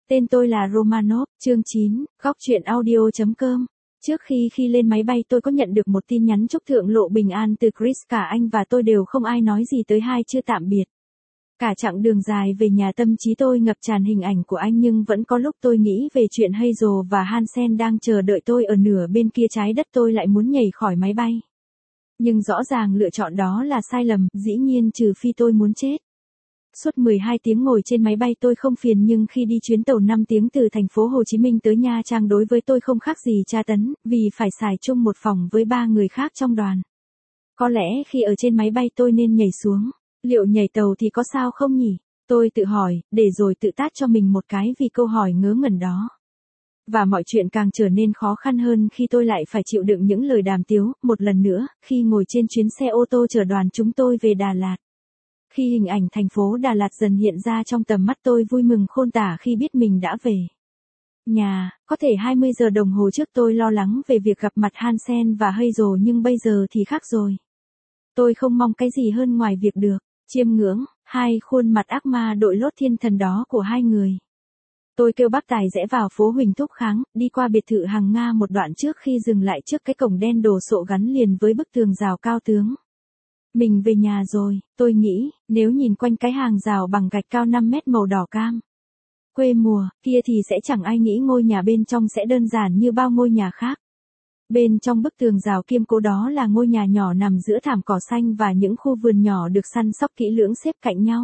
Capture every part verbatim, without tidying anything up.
Tên tôi là Romanov, chương chín, góc truyện audio chấm com. Trước khi khi lên máy bay tôi có nhận được một tin nhắn chúc thượng lộ bình an từ Chris, cả anh và tôi đều không ai nói gì tới hai chữ tạm biệt. Cả chặng đường dài về nhà tâm trí tôi ngập tràn hình ảnh của anh, nhưng vẫn có lúc tôi nghĩ về chuyện Hazel và Hansen đang chờ đợi tôi ở nửa bên kia trái đất, tôi lại muốn nhảy khỏi máy bay. Nhưng rõ ràng lựa chọn đó là sai lầm, dĩ nhiên trừ phi tôi muốn chết. Suốt mười hai tiếng ngồi trên máy bay tôi không phiền, nhưng khi đi chuyến tàu năm tiếng từ thành phố Hồ Chí Minh tới Nha Trang đối với tôi không khác gì tra tấn, vì phải xài chung một phòng với ba người khác trong đoàn. Có lẽ khi ở trên máy bay tôi nên nhảy xuống. Liệu nhảy tàu thì có sao không nhỉ? Tôi tự hỏi, để rồi tự tát cho mình một cái vì câu hỏi ngớ ngẩn đó. Và mọi chuyện càng trở nên khó khăn hơn khi tôi lại phải chịu đựng những lời đàm tiếu, một lần nữa, khi ngồi trên chuyến xe ô tô chở đoàn chúng tôi về Đà Lạt. Khi hình ảnh thành phố Đà Lạt dần hiện ra trong tầm mắt tôi vui mừng khôn tả khi biết mình đã về nhà. Có thể hai mươi giờ đồng hồ trước tôi lo lắng về việc gặp mặt Hansen và Hazel, nhưng bây giờ thì khác rồi. Tôi không mong cái gì hơn ngoài việc được chiêm ngưỡng hai khuôn mặt ác ma đội lốt thiên thần đó của hai người. Tôi kêu bác tài rẽ vào phố Huỳnh Thúc Kháng, đi qua biệt thự hàng Nga một đoạn trước khi dừng lại trước cái cổng đen đồ sộ gắn liền với bức tường rào cao tướng. Mình về nhà rồi, tôi nghĩ, nếu nhìn quanh cái hàng rào bằng gạch cao năm mét màu đỏ cam. Quê mùa, kia thì sẽ chẳng ai nghĩ ngôi nhà bên trong sẽ đơn giản như bao ngôi nhà khác. Bên trong bức tường rào kiên cố đó là ngôi nhà nhỏ nằm giữa thảm cỏ xanh và những khu vườn nhỏ được săn sóc kỹ lưỡng xếp cạnh nhau.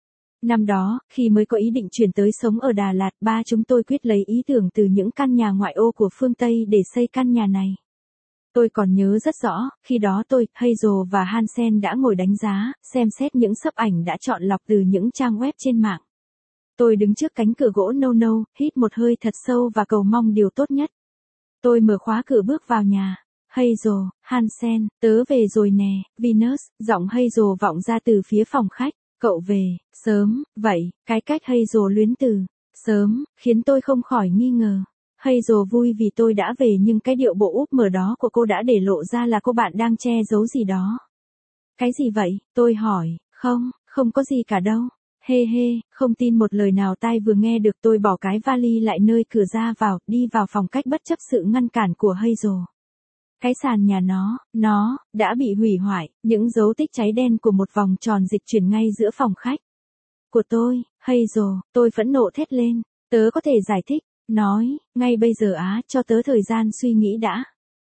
Năm đó, khi mới có ý định chuyển tới sống ở Đà Lạt, ba chúng tôi quyết lấy ý tưởng từ những căn nhà ngoại ô của phương Tây để xây căn nhà này. Tôi còn nhớ rất rõ, khi đó tôi, Hazel và Hansen đã ngồi đánh giá, xem xét những sấp ảnh đã chọn lọc từ những trang web trên mạng. Tôi đứng trước cánh cửa gỗ nâu nâu, hít một hơi thật sâu và cầu mong điều tốt nhất. Tôi mở khóa cửa bước vào nhà. Hazel, Hansen, tớ về rồi nè, Venus, giọng Hazel vọng ra từ phía phòng khách. Cậu về, sớm, vậy, cái cách Hazel luyến từ, sớm, khiến tôi không khỏi nghi ngờ. Hazel vui vì tôi đã về, nhưng cái điệu bộ úp mở đó của cô đã để lộ ra là cô bạn đang che giấu gì đó. Cái gì vậy? Tôi hỏi. Không, không có gì cả đâu. Hê hê, không tin một lời nào tai vừa nghe được. Tôi bỏ cái vali lại nơi cửa ra vào, đi vào phòng khách bất chấp sự ngăn cản của Hazel. Cái sàn nhà nó, nó, đã bị hủy hoại, những dấu tích cháy đen của một vòng tròn dịch chuyển ngay giữa phòng khách của tôi. Hazel, tôi phẫn nộ thét lên. Tớ có thể giải thích. Nói, ngay bây giờ á, cho tớ thời gian suy nghĩ đã.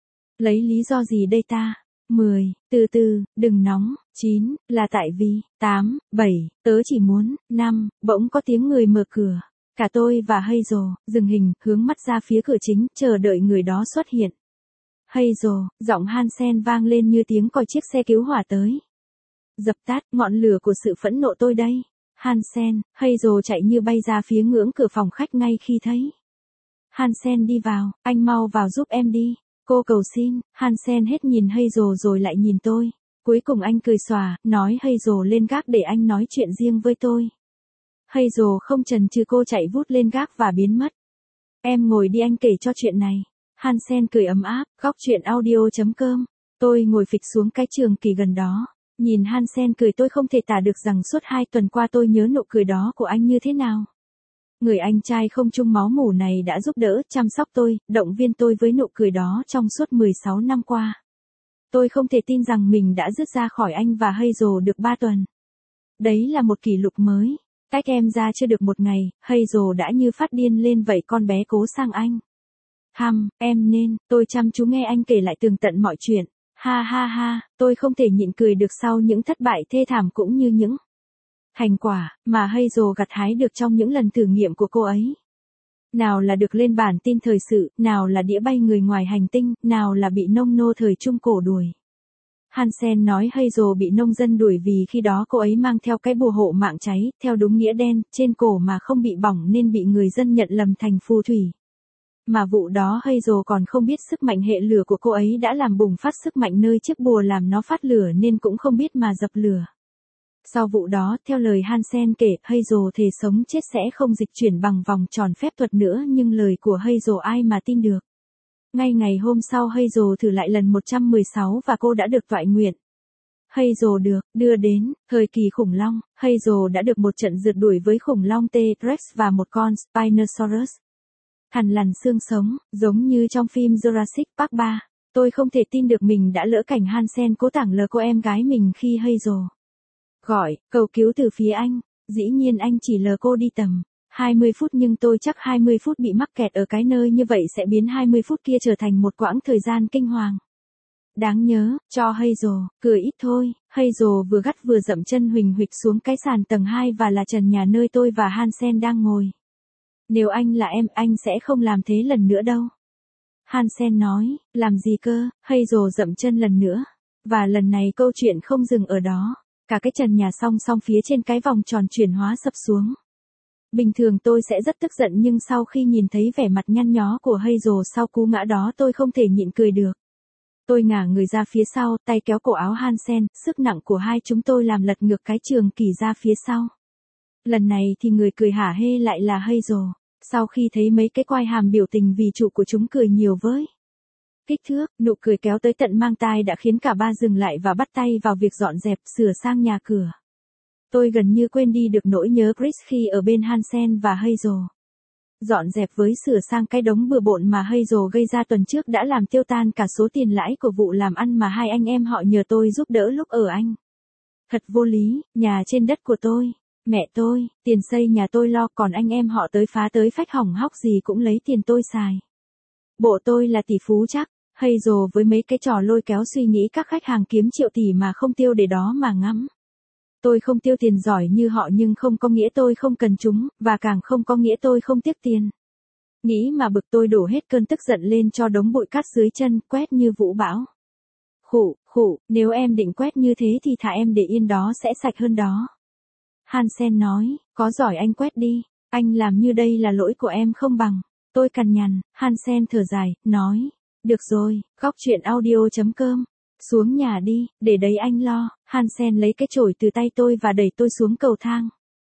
Lấy lý do gì đây ta? mười, từ từ, đừng nóng. chín, là tại vì. tám, bảy, tớ chỉ muốn. năm, bỗng có tiếng người mở cửa. Cả tôi và Hazel dừng hình, hướng mắt ra phía cửa chính, chờ đợi người đó xuất hiện. Hazel, giọng Hansen vang lên như tiếng còi chiếc xe cứu hỏa tới. Dập tắt ngọn lửa của sự phẫn nộ tôi đây. Hansen, Hazel chạy như bay ra phía ngưỡng cửa phòng khách ngay khi thấy Hansen đi vào. Anh mau vào giúp em đi. Cô cầu xin. Hansen hết nhìn Hazel rồi lại nhìn tôi. Cuối cùng anh cười xòa, nói Hazel lên gác để anh nói chuyện riêng với tôi. Hazel không chần chừ, cô chạy vút lên gác và biến mất. Em ngồi đi, anh kể cho chuyện này. Hansen cười ấm áp. Góc truyện audio chấm com. Tôi ngồi phịch xuống cái trường kỳ gần đó. Nhìn Hansen cười, tôi không thể tả được rằng suốt hai tuần qua tôi nhớ nụ cười đó của anh như thế nào. Người anh trai không chung máu mủ này đã giúp đỡ, chăm sóc tôi, động viên tôi với nụ cười đó trong suốt mười sáu năm qua. Tôi không thể tin rằng mình đã dứt ra khỏi anh và Hazel được ba tuần. Đấy là một kỷ lục mới. Cách em ra chưa được một ngày, Hazel đã như phát điên lên vậy, con bé cố sang anh. Hăm, em nên, tôi chăm chú nghe anh kể lại tường tận mọi chuyện. Ha ha ha, tôi không thể nhịn cười được sau những thất bại thê thảm cũng như những thành quả mà Hazel gặt hái được trong những lần thử nghiệm của cô ấy. Nào là được lên bản tin thời sự, nào là đĩa bay người ngoài hành tinh, nào là bị nông nô thời Trung Cổ đuổi. Hansen nói Hazel bị nông dân đuổi vì khi đó cô ấy mang theo cái bùa hộ mạng cháy, theo đúng nghĩa đen, trên cổ mà không bị bỏng nên bị người dân nhận lầm thành phù thủy. Mà vụ đó Hazel còn không biết sức mạnh hệ lửa của cô ấy đã làm bùng phát sức mạnh nơi chiếc bùa làm nó phát lửa, nên cũng không biết mà dập lửa. Sau vụ đó, theo lời Hansen kể, Hazel thề sống chết sẽ không dịch chuyển bằng vòng tròn phép thuật nữa, nhưng lời của Hazel ai mà tin được. Ngay ngày hôm sau Hazel thử lại lần một trăm mười sáu và cô đã được toại nguyện. Hazel được đưa đến thời kỳ khủng long, Hazel đã được một trận rượt đuổi với khủng long T-Rex và một con Spinosaurus. Thằn lằn xương sống, giống như trong phim Jurassic Park ba. Tôi không thể tin được mình đã lỡ cảnh Hansen cố tảng lờ cô em gái mình khi Hazel gọi, cầu cứu từ phía anh. Dĩ nhiên anh chỉ lờ cô đi tầm hai mươi phút, nhưng tôi chắc hai mươi phút bị mắc kẹt ở cái nơi như vậy sẽ biến hai mươi phút kia trở thành một quãng thời gian kinh hoàng. Đáng nhớ, cho Hazel, cười ít thôi. Hazel vừa gắt vừa dậm chân huỳnh huỵch xuống cái sàn tầng hai và là trần nhà nơi tôi và Hansen đang ngồi. Nếu anh là em, anh sẽ không làm thế lần nữa đâu. Hansen nói, làm gì cơ? Hazel dậm chân lần nữa. Và lần này câu chuyện không dừng ở đó. Cả cái trần nhà song song phía trên cái vòng tròn chuyển hóa sập xuống. Bình thường tôi sẽ rất tức giận, nhưng sau khi nhìn thấy vẻ mặt nhăn nhó của Hazel sau cú ngã đó, tôi không thể nhịn cười được. Tôi ngả người ra phía sau, tay kéo cổ áo Hansen, sức nặng của hai chúng tôi làm lật ngược cái trường kỳ ra phía sau. Lần này thì người cười hả hê lại là Hazel. Sau khi thấy mấy cái quai hàm biểu tình vì trụ của chúng cười nhiều với kích thước, nụ cười kéo tới tận mang tai đã khiến cả ba dừng lại và bắt tay vào việc dọn dẹp, sửa sang nhà cửa. Tôi gần như quên đi được nỗi nhớ Chris khi ở bên Hansen và Hazel. Dọn dẹp với sửa sang cái đống bừa bộn mà Hazel gây ra tuần trước đã làm tiêu tan cả số tiền lãi của vụ làm ăn mà hai anh em họ nhờ tôi giúp đỡ lúc ở Anh. Thật vô lý, nhà trên đất của tôi, mẹ tôi, tiền xây nhà tôi lo, còn anh em họ tới phá tới phách hỏng hóc gì cũng lấy tiền tôi xài. Bộ tôi là tỷ phú chắc. Hazel với mấy cái trò lôi kéo suy nghĩ các khách hàng kiếm triệu tỷ mà không tiêu để đó mà ngắm. Tôi không tiêu tiền giỏi như họ, nhưng không có nghĩa tôi không cần chúng, và càng không có nghĩa tôi không tiếc tiền. Nghĩ mà bực, tôi đổ hết cơn tức giận lên cho đống bụi cát dưới chân, quét như vũ bão. Khụ, khụ, nếu em định quét như thế thì thà em để yên đó sẽ sạch hơn đó. Hansen nói, có giỏi anh quét đi, anh làm như đây là lỗi của em không bằng. Tôi cằn nhằn. Hansen thở dài, nói, được rồi, góc chuyện audio chấm com. Xuống nhà đi, để đấy anh lo. Hansen lấy cái chổi từ tay tôi và đẩy tôi xuống cầu thang.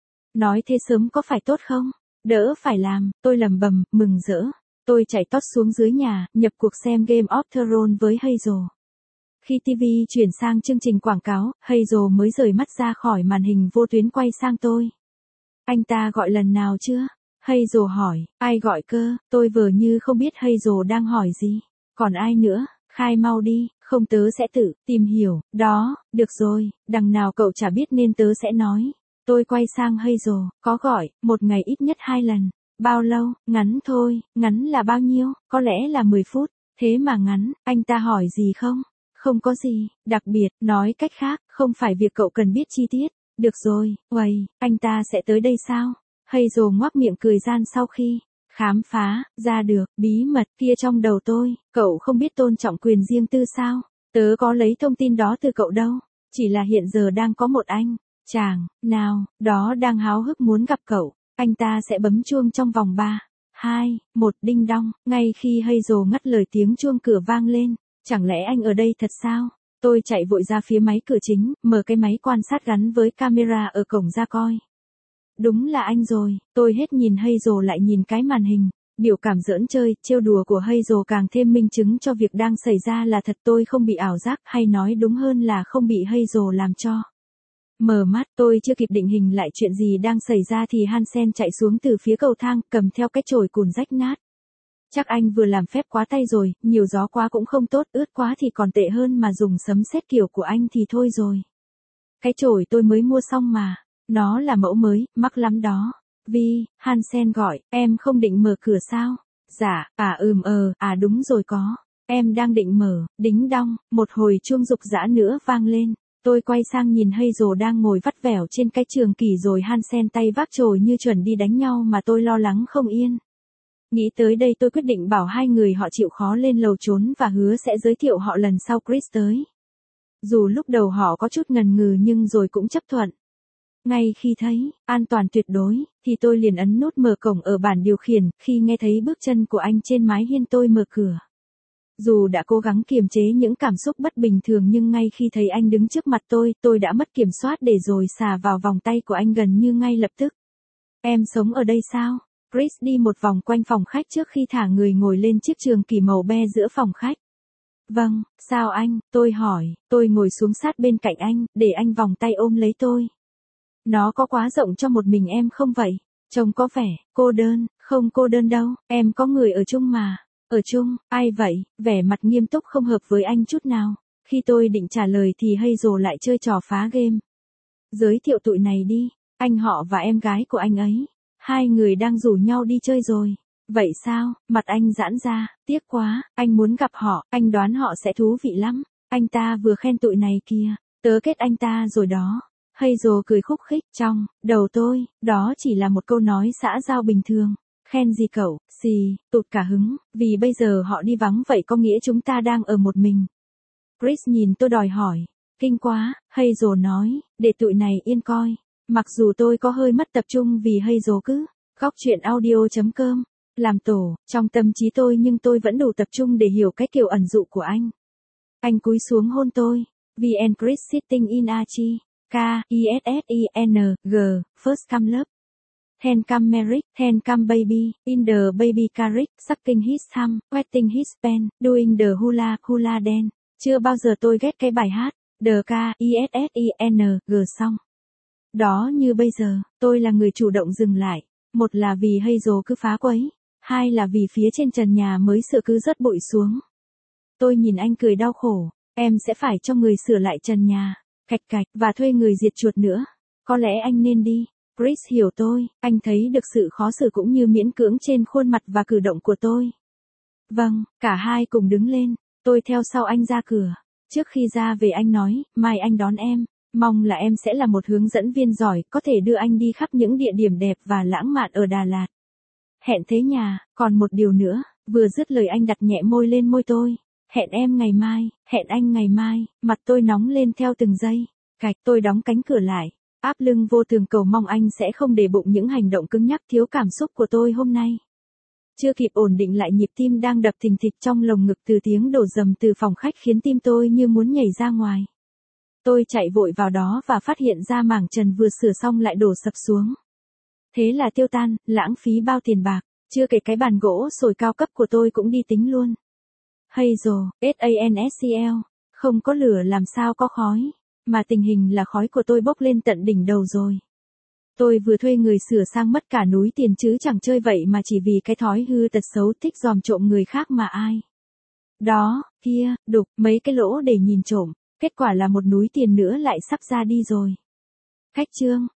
Nói thế sớm có phải tốt không? Đỡ phải làm, tôi lẩm bẩm, mừng rỡ. Tôi chạy tót xuống dưới nhà, nhập cuộc xem Game of Thrones với Hazel. Khi ti vi chuyển sang chương trình quảng cáo, Hazel mới rời mắt ra khỏi màn hình vô tuyến quay sang tôi. Anh ta gọi lần nào chưa? Hazel hỏi, ai gọi cơ? Tôi vờ như không biết Hazel đang hỏi gì. Còn ai nữa? Khai mau đi, không tớ sẽ tự tìm hiểu. Đó, được rồi, đằng nào cậu chả biết nên tớ sẽ nói. Tôi quay sang Hazel, có gọi, một ngày ít nhất hai lần. Bao lâu? Ngắn thôi, ngắn là bao nhiêu? Có lẽ là mười phút. Thế mà ngắn, anh ta hỏi gì không? Không có gì, đặc biệt, nói cách khác, không phải việc cậu cần biết chi tiết. Được rồi, uầy, anh ta sẽ tới đây sao? Hazel ngoác miệng cười gian sau khi khám phá ra được bí mật kia trong đầu tôi. Cậu không biết tôn trọng quyền riêng tư sao? Tớ có lấy thông tin đó từ cậu đâu. Chỉ là hiện giờ đang có một anh chàng nào đó đang háo hức muốn gặp cậu. Anh ta sẽ bấm chuông trong vòng ba, hai, một đinh đong. Ngay khi Hazel ngắt lời, tiếng chuông cửa vang lên. Chẳng lẽ anh ở đây thật sao? Tôi chạy vội ra phía máy cửa chính, mở cái máy quan sát gắn với camera ở cổng ra coi. Đúng là anh rồi. Tôi hết nhìn Hazel lại nhìn cái màn hình. Biểu cảm giỡn chơi, trêu đùa của Hazel càng thêm minh chứng cho việc đang xảy ra là thật. Tôi không bị ảo giác, hay nói đúng hơn là không bị Hazel làm cho mở mắt. Tôi chưa kịp định hình lại chuyện gì đang xảy ra thì Hansen chạy xuống từ phía cầu thang, cầm theo cái chổi cùn rách nát. Chắc anh vừa làm phép quá tay rồi, nhiều gió quá cũng không tốt, ướt quá thì còn tệ hơn, mà dùng sấm sét kiểu của anh thì thôi rồi. Cái chổi tôi mới mua xong mà. Nó là mẫu mới, mắc lắm đó. Vi, Hansen gọi, em không định mở cửa sao? Dạ, à ừm ờ, à đúng rồi có. Em đang định mở, đính đong, một hồi chuông rục rã nữa vang lên. Tôi quay sang nhìn Hazel đang ngồi vắt vẻo trên cái trường kỷ, rồi Hansen tay vác chổi như chuẩn đi đánh nhau, mà tôi lo lắng không yên. Nghĩ tới đây tôi quyết định bảo hai người họ chịu khó lên lầu trốn và hứa sẽ giới thiệu họ lần sau Chris tới. Dù lúc đầu họ có chút ngần ngừ nhưng rồi cũng chấp thuận. Ngay khi thấy an toàn tuyệt đối, thì tôi liền ấn nút mở cổng ở bảng điều khiển. Khi nghe thấy bước chân của anh trên mái hiên, tôi mở cửa. Dù đã cố gắng kiềm chế những cảm xúc bất bình thường, nhưng ngay khi thấy anh đứng trước mặt tôi, tôi đã mất kiểm soát để rồi xà vào vòng tay của anh gần như ngay lập tức. Em sống ở đây sao? Chris đi một vòng quanh phòng khách trước khi thả người ngồi lên chiếc trường kỷ màu be giữa phòng khách. Vâng, sao anh, tôi hỏi, tôi ngồi xuống sát bên cạnh anh, để anh vòng tay ôm lấy tôi. Nó có quá rộng cho một mình em không vậy? Trông có vẻ, cô đơn, không cô đơn đâu, em có người ở chung mà. Ở chung, ai vậy? Vẻ mặt nghiêm túc không hợp với anh chút nào. Khi tôi định trả lời thì Hazel lại chơi trò phá game. Giới thiệu tụi này đi, anh họ và em gái của anh ấy. Hai người đang rủ nhau đi chơi rồi. Vậy sao? Mặt anh giãn ra, tiếc quá, anh muốn gặp họ, anh đoán họ sẽ thú vị lắm. Anh ta vừa khen tụi này kìa, tớ kết anh ta rồi đó. Hazel cười khúc khích, trong đầu tôi, đó chỉ là một câu nói xã giao bình thường. Khen gì cậu, xì, tụt cả hứng, vì bây giờ họ đi vắng vậy có nghĩa chúng ta đang ở một mình. Chris nhìn tôi đòi hỏi, kinh quá, Hazel nói, để tụi này yên coi. Mặc dù tôi có hơi mất tập trung vì Hazel cứ, góc chuyện audio.com, làm tổ, trong tâm trí tôi nhưng tôi vẫn đủ tập trung để hiểu cái kiểu ẩn dụ của anh. Anh cúi xuống hôn tôi, vì and Chris sitting in a chi. K, I S S I N, G, first come love. Then come marriage, then come baby, in the baby carriage, sucking his thumb, wetting his pen, doing the hula, hula dance. Chưa bao giờ tôi ghét cái bài hát, the K, I S S I N, G xong. Đó như bây giờ, tôi là người chủ động dừng lại. Một là vì Hazel cứ phá quấy, hai là vì phía trên trần nhà mới sửa cứ rớt bụi xuống. Tôi nhìn anh cười đau khổ, em sẽ phải cho người sửa lại trần nhà. Cạch cạch, và thuê người diệt chuột nữa. Có lẽ anh nên đi. Chris hiểu tôi, anh thấy được sự khó xử cũng như miễn cưỡng trên khuôn mặt và cử động của tôi. Vâng, cả hai cùng đứng lên, tôi theo sau anh ra cửa. Trước khi ra về anh nói, mai anh đón em, mong là em sẽ là một hướng dẫn viên giỏi, có thể đưa anh đi khắp những địa điểm đẹp và lãng mạn ở Đà Lạt. Hẹn thế nhà, còn một điều nữa, vừa dứt lời anh đặt nhẹ môi lên môi tôi. Hẹn em ngày mai, hẹn anh ngày mai, mặt tôi nóng lên theo từng giây. Cạch, tôi đóng cánh cửa lại, áp lưng vô tường cầu mong anh sẽ không để bụng những hành động cứng nhắc thiếu cảm xúc của tôi hôm nay. Chưa kịp ổn định lại nhịp tim đang đập thình thịch trong lồng ngực từ tiếng đổ dầm từ phòng khách khiến tim tôi như muốn nhảy ra ngoài. Tôi chạy vội vào đó và phát hiện ra mảng trần vừa sửa xong lại đổ sập xuống. Thế là tiêu tan, lãng phí bao tiền bạc, chưa kể cái bàn gỗ sồi cao cấp của tôi cũng đi tính luôn. Hazel, S A N S C L, không có lửa làm sao có khói, mà tình hình là khói của tôi bốc lên tận đỉnh đầu rồi. Tôi vừa thuê người sửa sang mất cả núi tiền chứ chẳng chơi vậy mà chỉ vì cái thói hư tật xấu thích dòm trộm người khác mà ai. Đó, kia, đục, mấy cái lỗ để nhìn trộm, kết quả là một núi tiền nữa lại sắp ra đi rồi. Cách chương.